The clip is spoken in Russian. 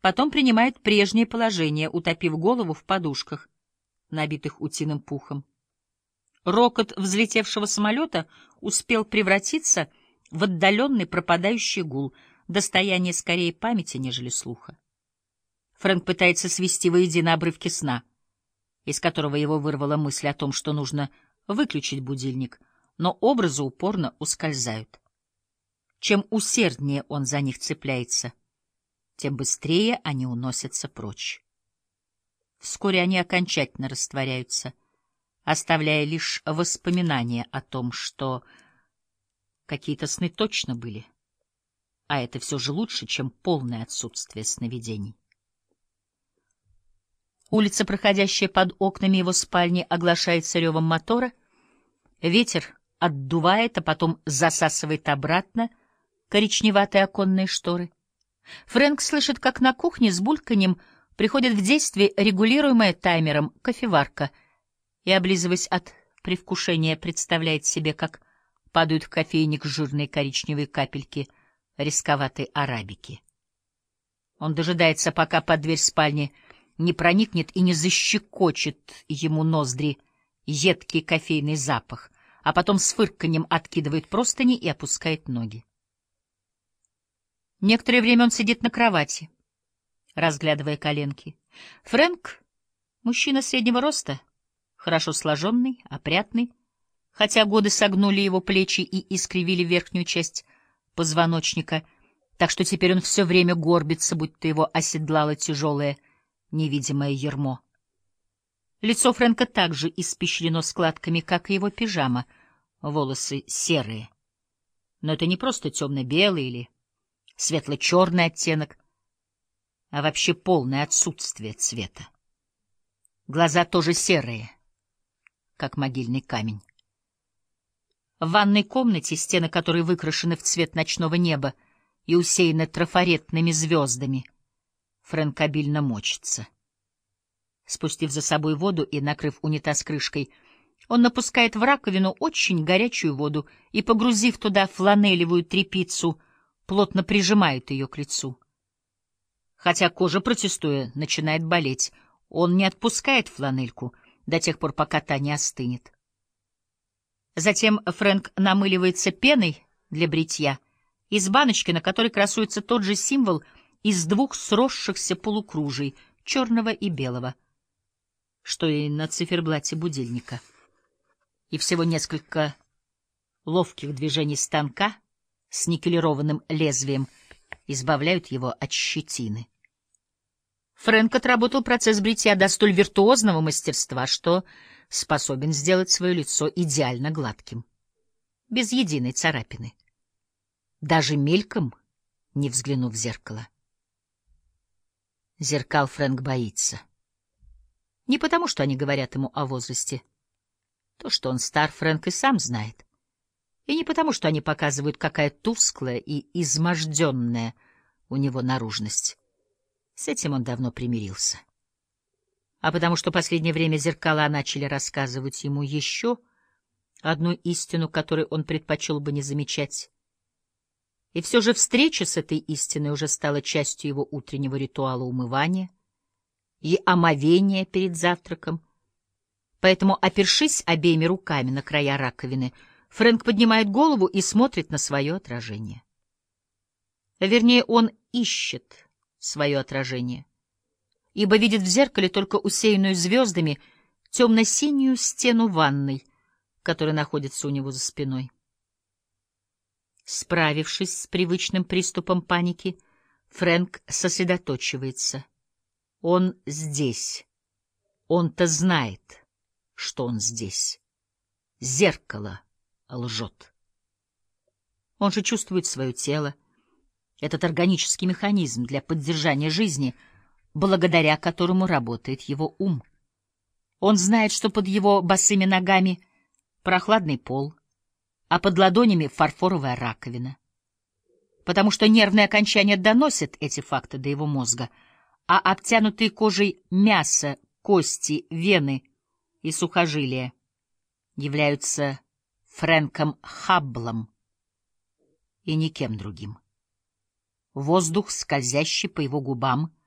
потом принимает прежнее положение, утопив голову в подушках, набитых утиным пухом. Рокот взлетевшего самолета успел превратиться в отдаленный пропадающий гул, достояние скорее памяти, нежели слуха. Фрэнк пытается свести воедино обрывки сна, из которого его вырвала мысль о том, что нужно выключить будильник, но образы упорно ускользают. Чем усерднее он за них цепляется, тем быстрее они уносятся прочь. Вскоре они окончательно растворяются, оставляя лишь воспоминания о том, что какие-то сны точно были, а это все же лучше, чем полное отсутствие сновидений. Улица, проходящая под окнами его спальни, оглашается ревом мотора. Ветер отдувает, а потом засасывает обратно коричневатые оконные шторы. Фрэнк слышит, как на кухне с бульканьем приходит в действие регулируемая таймером кофеварка и, облизываясь от предвкушения, представляет себе, как падают в кофейник жирные коричневые капельки рисковатой арабики. Он дожидается, пока под дверь спальни не проникнет и не защекочет ему ноздри едкий кофейный запах, а потом с фырканьем откидывает простыни и опускает ноги. Некоторое время он сидит на кровати, разглядывая коленки. Фрэнк — мужчина среднего роста, хорошо сложенный, опрятный, хотя годы согнули его плечи и искривили верхнюю часть позвоночника, так что теперь он все время горбится, будто его оседлало тяжелое невидимое ярмо. Лицо Фрэнка также испещрено складками, как и его пижама, волосы серые. Но это не просто темно-белый или светло-черный оттенок, а вообще полное отсутствие цвета. Глаза тоже серые, как могильный камень. В ванной комнате, стены которой выкрашены в цвет ночного неба и усеяны трафаретными звездами, Фрэнк обильно мочится. Спустив за собой воду и накрыв унитаз крышкой, он напускает в раковину очень горячую воду и, погрузив туда фланелевую тряпицу, плотно прижимает ее к лицу. Хотя кожа, протестуя, начинает болеть, он не отпускает фланельку до тех пор, пока та не остынет. Затем Фрэнк намыливается пеной для бритья из баночки, на которой красуется тот же символ из двух сросшихся полукружий, черного и белого, что и на циферблате будильника. И всего несколько ловких движений станка с никелированным лезвием избавляют его от щетины. Фрэнк отработал процесс бритья до столь виртуозного мастерства, что способен сделать свое лицо идеально гладким, без единой царапины, даже мельком не взглянув в зеркало. Зеркал Фрэнк боится. Не потому, что они говорят ему о возрасте. То, что он стар, Фрэнк и сам знает. И не потому, что они показывают, какая тусклая и изможденная у него наружность. С этим он давно примирился. А потому, что последнее время зеркала начали рассказывать ему еще одну истину, которую он предпочел бы не замечать. И все же встреча с этой истиной уже стала частью его утреннего ритуала умывания и омовения перед завтраком. Поэтому, опершись обеими руками на края раковины, Фрэнк поднимает голову и смотрит на свое отражение. Вернее, он ищет свое отражение, ибо видит в зеркале только усеянную звездами темно-синюю стену ванной, которая находится у него за спиной. Справившись с привычным приступом паники, Фрэнк сосредоточивается. Он здесь. Он-то знает, что он здесь. Зеркало лжет. Он же чувствует свое тело, этот органический механизм для поддержания жизни, благодаря которому работает его ум. Он знает, что под его босыми ногами прохладный пол, а под ладонями фарфоровая раковина. Потому что нервные окончания доносят эти факты до его мозга, а обтянутые кожей мясо, кости, вены и сухожилия являются Фрэнком Хабблом и никем другим. Воздух, скользящий по его губам,